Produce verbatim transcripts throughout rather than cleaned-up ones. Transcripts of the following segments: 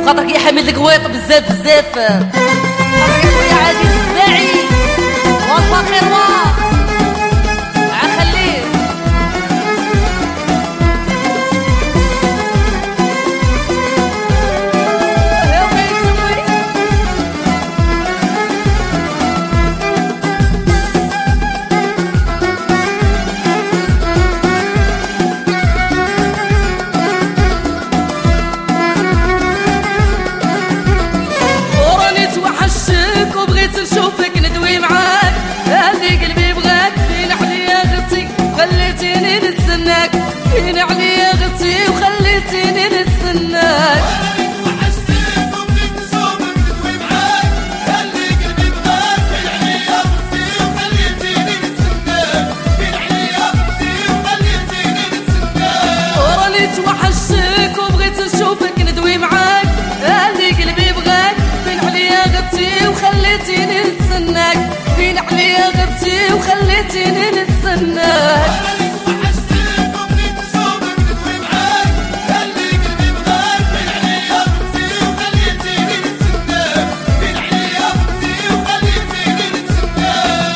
خاطرك يا حميد القويط بزاف بزاف. خاطرك يا خويا عزيز السباعي والله خير الله عخليه. نشوفك ندوي معاك هذي قلبي بغاك فين عليا غتي خليتيني نتسناك فين عليا غتي وخليتيني نتسناك. وحشتك وبغيت نشوفك ندوي معاك هذي قلبي بغاك فين عليا غتي وخليتيني نتسناك فين عليا غتي وخليتيني نتسناك. وراني توحشتك وبغيت نشوفك ندوي معاك هذي قلبي بغاك فين عليا غتي وخليتيني نتسناك فين عليا غبتي وخليتيني نتسناك. وحشتك وبغيت نشوفك ندوي معاك هذي قلبي بغاك فين عليا غبتي وخليتيني نتسناك فين عليا غبتي وخليتيني نتسناك.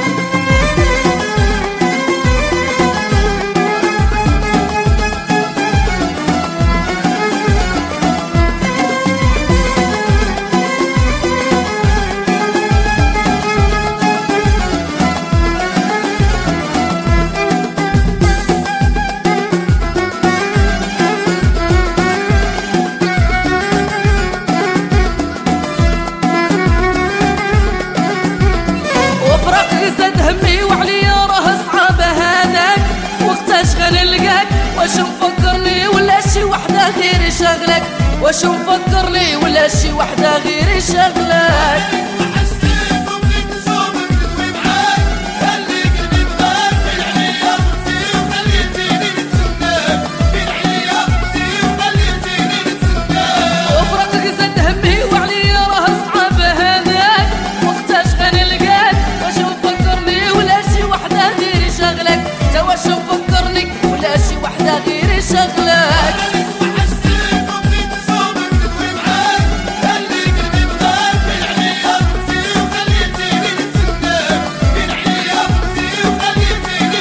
زاد همي وعليا راه صعاب هذاك وقتاش غنلقاك واش مفكرني ولا شي وحده غير شغلك واش مفكرني ولا شي وحده غير شغلك. وحشتك وبغيت نشوفك ندوي معاك هذي قلبي بغاك فين عليا غبتي وخليتيني نتسناك فين عليا غبتي وخليتيني نتسناك. وفرقك زاد همي وعليا راه صعاب هذاك وقتاش غنلقاك واش مفكرني ولا شي وحده غير شغلك تا واش مفكرني ولا شي وحده غير شغلك. وحشتك وبغيت نشوفك ندوي معاك هذي قلبي بغاك فين عليا غبتي وخليتيني نتسناك فين عليا غبتي وخليتيني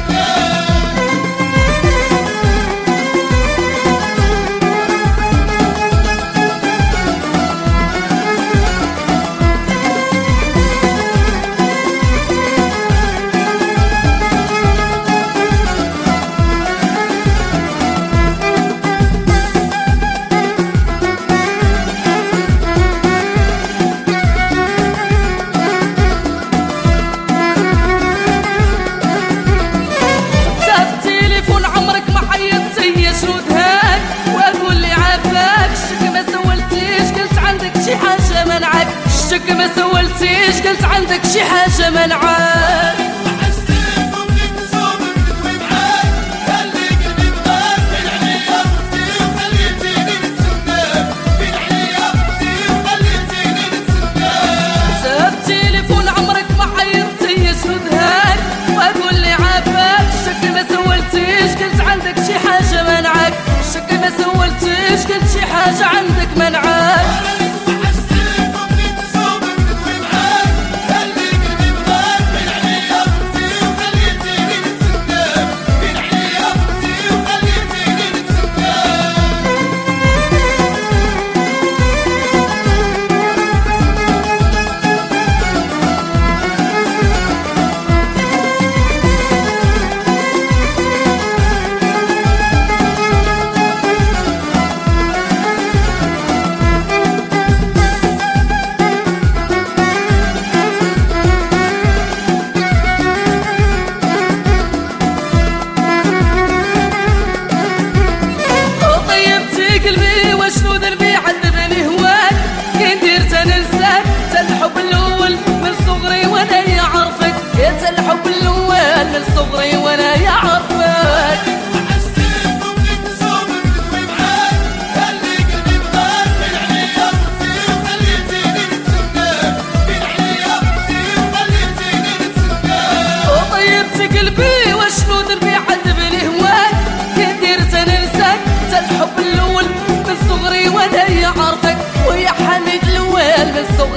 شك ما سولتيش قلت عندك شي حاجة منعاك. وحشتك وبغيت نشوفك ندوي معاك هذي قلبي بغاك فين عليا غبتي وخليتيني نتسناك فين عليا غبتي وخليتيني نتسناك. ساب تليفون عمرك ما عيطتي شودهاك واقول لي عافاك شك ما سولتيش قلت عندك شي حاجة منعاك شك ما سولتيش قلت شي حاجة عندك منعاك.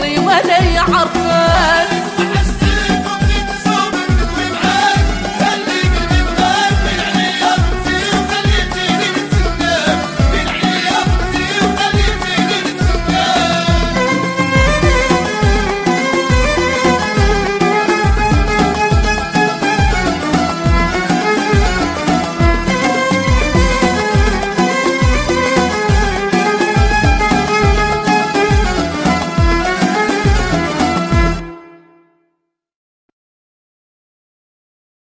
فكرني ولا يعرفك